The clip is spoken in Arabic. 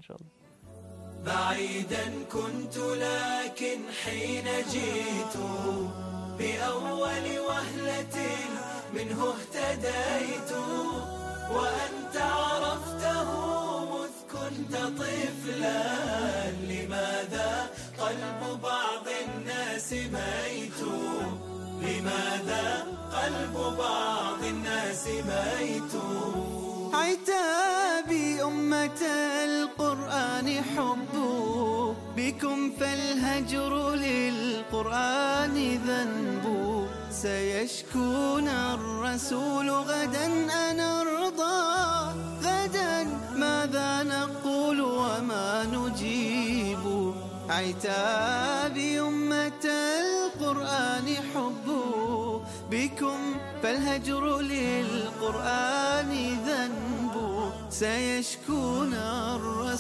إن شاء الله. بعيدا كنت لكن حين جئت بأول وهلة منه اهتديت، وأنت عرفته مذ كنت طفلا، لماذا قلب بعض الناس ميت؟ لماذا قلب بعض الناس ميت؟ عتابي أمة القرآن حب بكم، فالهجر للقرآن ذنب. سيشكون الرسول غدا أنا أرضى، غدا ماذا نقول وما نجيب؟ عتابي أمة القرآن حب بكم، فالهجر للقرآن ذنب. سيشكون الرسول